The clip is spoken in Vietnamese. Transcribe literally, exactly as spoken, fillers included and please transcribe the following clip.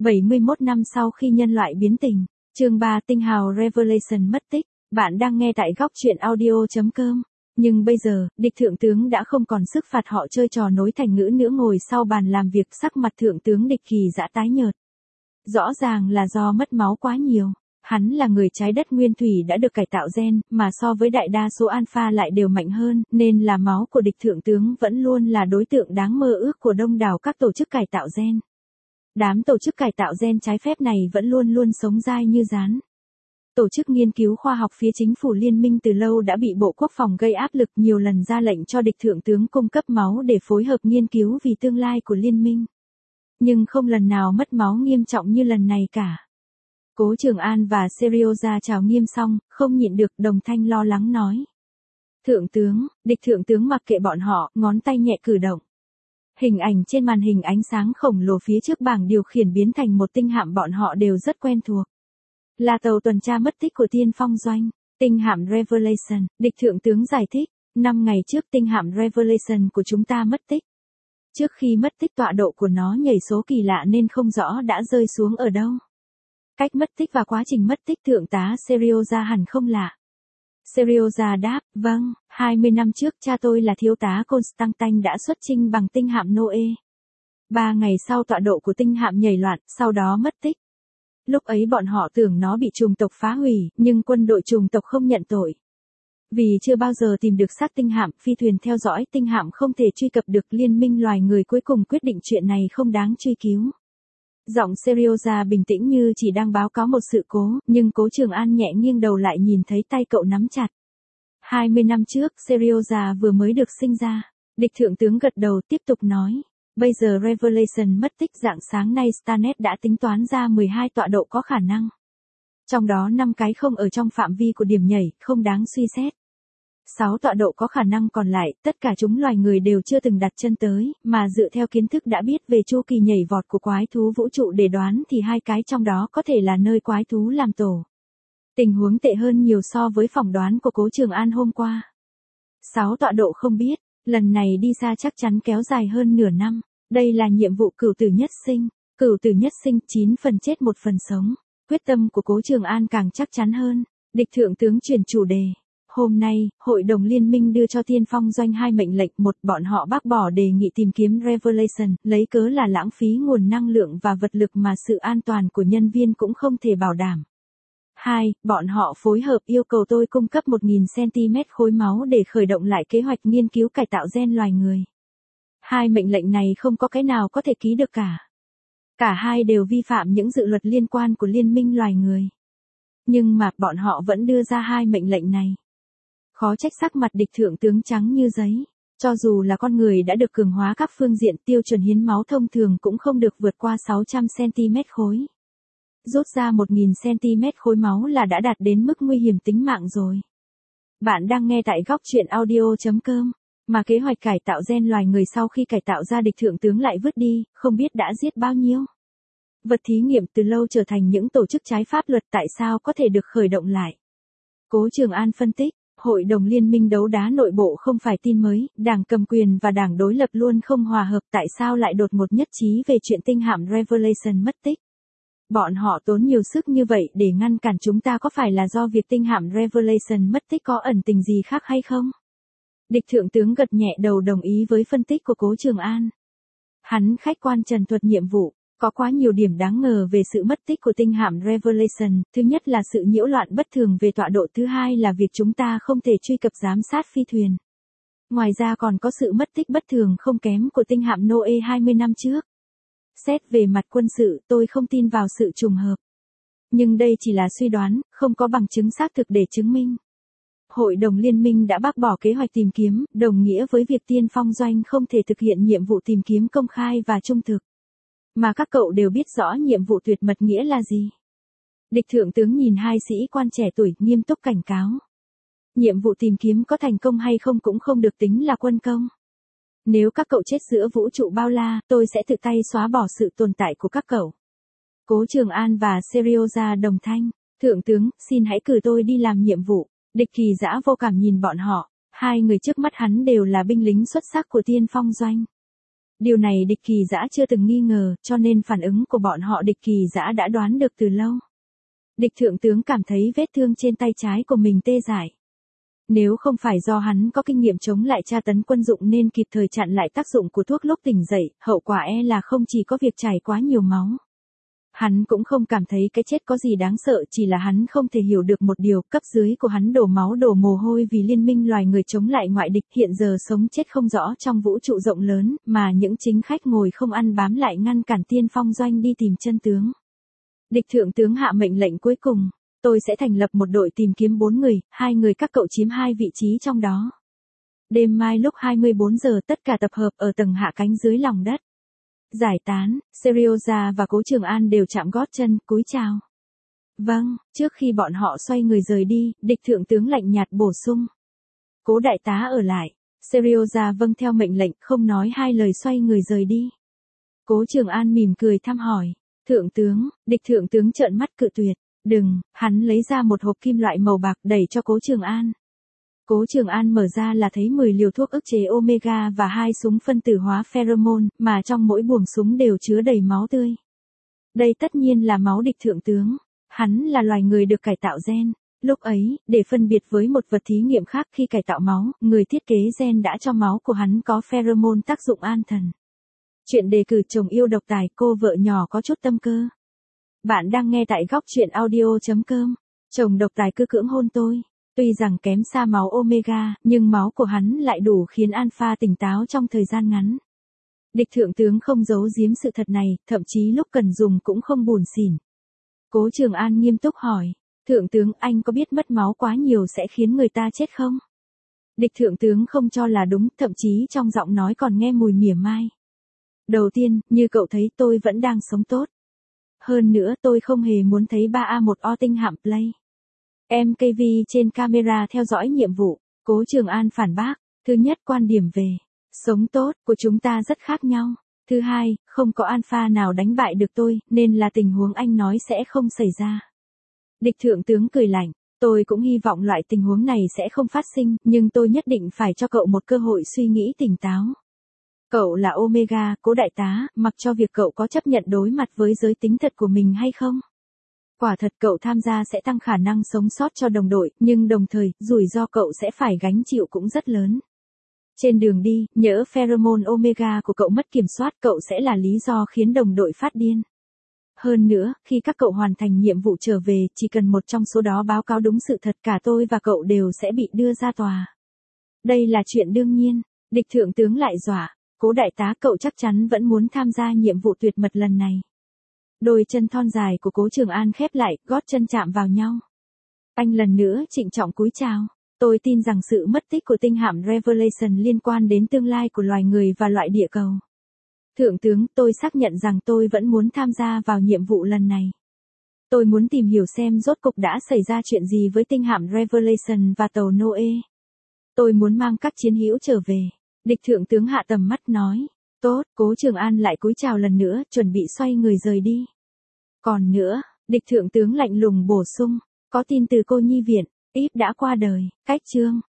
bảy mươi mốt năm sau khi nhân loại biến tình, chương ba tinh hào Revelation mất tích, bạn đang nghe tại góc truyện audio.com. Nhưng bây giờ, địch thượng tướng đã không còn sức phạt họ chơi trò nối thành ngữ nữa. Ngồi sau bàn làm việc, sắc mặt thượng tướng Địch Kỳ Dã tái nhợt. Rõ ràng là do mất máu quá nhiều. Hắn là người trái đất nguyên thủy đã được cải tạo gen, mà so với đại đa số alpha lại đều mạnh hơn, nên là máu của địch thượng tướng vẫn luôn là đối tượng đáng mơ ước của đông đảo các tổ chức cải tạo gen. Đám tổ chức cải tạo gen trái phép này vẫn luôn luôn sống dai như rán. Tổ chức nghiên cứu khoa học phía chính phủ liên minh từ lâu đã bị Bộ Quốc phòng gây áp lực, nhiều lần ra lệnh cho địch thượng tướng cung cấp máu để phối hợp nghiên cứu vì tương lai của liên minh. Nhưng không lần nào mất máu nghiêm trọng như lần này cả. Cố Trường An và Serioza chào nghiêm xong, không nhịn được đồng thanh lo lắng nói. Thượng tướng, địch thượng tướng mặc kệ bọn họ, ngón tay nhẹ cử động. Hình ảnh trên màn hình ánh sáng khổng lồ phía trước bảng điều khiển biến thành một tinh hạm bọn họ đều rất quen thuộc. Là tàu tuần tra mất tích của Tiên Phong Doanh, tinh hạm Revelation, địch thượng tướng giải thích, năm ngày trước tinh hạm Revelation của chúng ta mất tích. Trước khi mất tích tọa độ của nó nhảy số kỳ lạ nên không rõ đã rơi xuống ở đâu. Cách mất tích và quá trình mất tích thượng tá Serioza hẳn không lạ. Serioza đáp, vâng, hai mươi năm trước cha tôi là thiếu tá Constantine đã xuất chinh bằng tinh hạm Noe. Ba ngày sau tọa độ của tinh hạm nhảy loạn, sau đó mất tích. Lúc ấy bọn họ tưởng nó bị chủng tộc phá hủy, nhưng quân đội chủng tộc không nhận tội. Vì chưa bao giờ tìm được xác tinh hạm, phi thuyền theo dõi tinh hạm không thể truy cập được, liên minh loài người cuối cùng quyết định chuyện này không đáng truy cứu. Giọng Serioza bình tĩnh như chỉ đang báo cáo một sự cố, nhưng Cố Trường An nhẹ nghiêng đầu lại nhìn thấy tay cậu nắm chặt. hai mươi năm trước, Serioza vừa mới được sinh ra. Địch thượng tướng gật đầu tiếp tục nói. Bây giờ Revelation mất tích, rạng sáng nay Starnet đã tính toán ra mười hai tọa độ có khả năng. Trong đó năm cái không ở trong phạm vi của điểm nhảy, không đáng suy xét. sáu tọa độ có khả năng còn lại, tất cả chúng loài người đều chưa từng đặt chân tới, mà dựa theo kiến thức đã biết về chu kỳ nhảy vọt của quái thú vũ trụ để đoán thì hai cái trong đó có thể là nơi quái thú làm tổ. Tình huống tệ hơn nhiều so với phỏng đoán của Cố Trường An hôm qua. sáu tọa độ không biết, lần này đi xa chắc chắn kéo dài hơn nửa năm. Đây là nhiệm vụ cửu tử nhất sinh, cửu tử nhất sinh, chín phần chết một phần sống. Quyết tâm của Cố Trường An càng chắc chắn hơn. Địch thượng tướng chuyển chủ đề. Hôm nay, Hội đồng Liên minh đưa cho Tiên Phong Doanh hai mệnh lệnh. Một, bọn họ bác bỏ đề nghị tìm kiếm Revelation, lấy cớ là lãng phí nguồn năng lượng và vật lực mà sự an toàn của nhân viên cũng không thể bảo đảm. Hai, bọn họ phối hợp yêu cầu tôi cung cấp một nghìn xăng-ti-mét khối máu để khởi động lại kế hoạch nghiên cứu cải tạo gen loài người. Hai mệnh lệnh này không có cái nào có thể ký được cả. Cả hai đều vi phạm những dự luật liên quan của Liên minh loài người. Nhưng mà bọn họ vẫn đưa ra hai mệnh lệnh này. Khó trách sắc mặt địch thượng tướng trắng như giấy. Cho dù là con người đã được cường hóa các phương diện, tiêu chuẩn hiến máu thông thường cũng không được vượt qua sáu trăm xăng-ti-mét khối. Rút ra một nghìn xăng-ti-mét khối máu là đã đạt đến mức nguy hiểm tính mạng rồi. Bạn đang nghe tại góc truyện audio.com. Mà kế hoạch cải tạo gen loài người sau khi cải tạo ra địch thượng tướng lại vứt đi, không biết đã giết bao nhiêu. Vật thí nghiệm từ lâu trở thành những tổ chức trái pháp luật, tại sao có thể được khởi động lại. Cố Trường An phân tích, Hội đồng Liên minh đấu đá nội bộ không phải tin mới, đảng cầm quyền và đảng đối lập luôn không hòa hợp, tại sao lại đột ngột nhất trí về chuyện tinh hạm Revelation mất tích. Bọn họ tốn nhiều sức như vậy để ngăn cản chúng ta, có phải là do việc tinh hạm Revelation mất tích có ẩn tình gì khác hay không? Địch thượng tướng gật nhẹ đầu đồng ý với phân tích của Cố Trường An. Hắn khách quan trần thuật nhiệm vụ, có quá nhiều điểm đáng ngờ về sự mất tích của tinh hạm Revelation, thứ nhất là sự nhiễu loạn bất thường về tọa độ, thứ hai là việc chúng ta không thể truy cập giám sát phi thuyền. Ngoài ra còn có sự mất tích bất thường không kém của tinh hạm Noe hai mươi năm trước. Xét về mặt quân sự, tôi không tin vào sự trùng hợp. Nhưng đây chỉ là suy đoán, không có bằng chứng xác thực để chứng minh. Hội đồng Liên minh đã bác bỏ kế hoạch tìm kiếm, đồng nghĩa với việc Tiên Phong Doanh không thể thực hiện nhiệm vụ tìm kiếm công khai và trung thực. Mà các cậu đều biết rõ nhiệm vụ tuyệt mật nghĩa là gì. Địch thượng tướng nhìn hai sĩ quan trẻ tuổi, nghiêm túc cảnh cáo. Nhiệm vụ tìm kiếm có thành công hay không cũng không được tính là quân công. Nếu các cậu chết giữa vũ trụ bao la, tôi sẽ tự tay xóa bỏ sự tồn tại của các cậu. Cố Trường An và Serioza đồng thanh. Thượng tướng, xin hãy cử tôi đi làm nhiệm vụ. Địch Kỳ Dã vô cảm nhìn bọn họ, hai người trước mắt hắn đều là binh lính xuất sắc của Tiên Phong Doanh. Điều này địch kỳ dã chưa từng nghi ngờ, cho nên phản ứng của bọn họ địch kỳ dã đã đoán được từ lâu. Địch thượng tướng cảm thấy vết thương trên tay trái của mình tê dại. Nếu không phải do hắn có kinh nghiệm chống lại tra tấn quân dụng nên kịp thời chặn lại tác dụng của thuốc lúc tỉnh dậy, hậu quả e là không chỉ có việc chảy quá nhiều máu. Hắn cũng không cảm thấy cái chết có gì đáng sợ, chỉ là hắn không thể hiểu được một điều, cấp dưới của hắn đổ máu đổ mồ hôi vì liên minh loài người chống lại ngoại địch, hiện giờ sống chết không rõ trong vũ trụ rộng lớn, mà những chính khách ngồi không ăn bám lại ngăn cản tiên phong doanh đi tìm chân tướng. Địch thượng tướng hạ mệnh lệnh cuối cùng, tôi sẽ thành lập một đội tìm kiếm bốn người, hai người các cậu chiếm hai vị trí trong đó. Đêm mai lúc hai mươi bốn giờ tất cả tập hợp ở tầng hạ cánh dưới lòng đất. Giải tán, Serioja và Cố Trường An đều chạm gót chân, cúi chào. Vâng, trước khi bọn họ xoay người rời đi, địch thượng tướng lạnh nhạt bổ sung. Cố đại tá ở lại. Serioja vâng theo mệnh lệnh, không nói hai lời xoay người rời đi. Cố Trường An mỉm cười thăm hỏi. Thượng tướng, địch thượng tướng trợn mắt cự tuyệt. Đừng, hắn lấy ra một hộp kim loại màu bạc đẩy cho Cố Trường An. Cố Trường An mở ra là thấy mười liều thuốc ức chế Omega và hai súng phân tử hóa pheromone, mà trong mỗi buồng súng đều chứa đầy máu tươi. Đây tất nhiên là máu địch thượng tướng. Hắn là loài người được cải tạo gen. Lúc ấy, để phân biệt với một vật thí nghiệm khác khi cải tạo máu, người thiết kế gen đã cho máu của hắn có pheromone tác dụng an thần. Chuyện đề cử chồng yêu độc tài, cô vợ nhỏ có chút tâm cơ. Bạn đang nghe tại góc truyện audio chấm com. Chồng độc tài cứ cưỡng hôn tôi. Tuy rằng kém xa máu Omega, nhưng máu của hắn lại đủ khiến Alpha tỉnh táo trong thời gian ngắn. Địch thượng tướng không giấu giếm sự thật này, thậm chí lúc cần dùng cũng không buồn xỉn. Cố Trường An nghiêm túc hỏi. Thượng tướng, anh có biết mất máu quá nhiều sẽ khiến người ta chết không? Địch thượng tướng không cho là đúng, thậm chí trong giọng nói còn nghe mùi mỉa mai. Đầu tiên, như cậu thấy tôi vẫn đang sống tốt. Hơn nữa tôi không hề muốn thấy ba A một O tinh hạm play. em ca vê trên camera theo dõi nhiệm vụ. Cố Trường An phản bác. Thứ nhất, quan điểm về sống tốt của chúng ta rất khác nhau. Thứ hai, không có alpha nào đánh bại được tôi, nên là tình huống anh nói sẽ không xảy ra. Địch thượng tướng cười lạnh. Tôi cũng hy vọng loại tình huống này sẽ không phát sinh, nhưng tôi nhất định phải cho cậu một cơ hội suy nghĩ tỉnh táo. Cậu là Omega, Cố đại tá, mặc cho việc cậu có chấp nhận đối mặt với giới tính thật của mình hay không. Quả thật cậu tham gia sẽ tăng khả năng sống sót cho đồng đội, nhưng đồng thời, rủi ro cậu sẽ phải gánh chịu cũng rất lớn. Trên đường đi, nhỡ pheromone Omega của cậu mất kiểm soát, cậu sẽ là lý do khiến đồng đội phát điên. Hơn nữa, khi các cậu hoàn thành nhiệm vụ trở về, chỉ cần một trong số đó báo cáo đúng sự thật, cả tôi và cậu đều sẽ bị đưa ra tòa. Đây là chuyện đương nhiên. Địch thượng tướng lại dọa. Cố đại tá, cậu chắc chắn vẫn muốn tham gia nhiệm vụ tuyệt mật lần này. Đôi chân thon dài của Cố Trường An khép lại, gót chân chạm vào nhau. Anh lần nữa trịnh trọng cúi chào. Tôi tin rằng sự mất tích của tinh hạm Revelation liên quan đến tương lai của loài người và loại địa cầu. Thượng tướng, tôi xác nhận rằng tôi vẫn muốn tham gia vào nhiệm vụ lần này. Tôi muốn tìm hiểu xem rốt cục đã xảy ra chuyện gì với tinh hạm Revelation và tàu Noe. Tôi muốn mang các chiến hữu trở về. Địch thượng tướng hạ tầm mắt nói. Tốt, Cố Trường An lại cúi chào lần nữa, chuẩn bị xoay người rời đi. Còn nữa, địch thượng tướng lạnh lùng bổ sung. Có tin từ cô nhi viện, Íp đã qua đời, cách chương.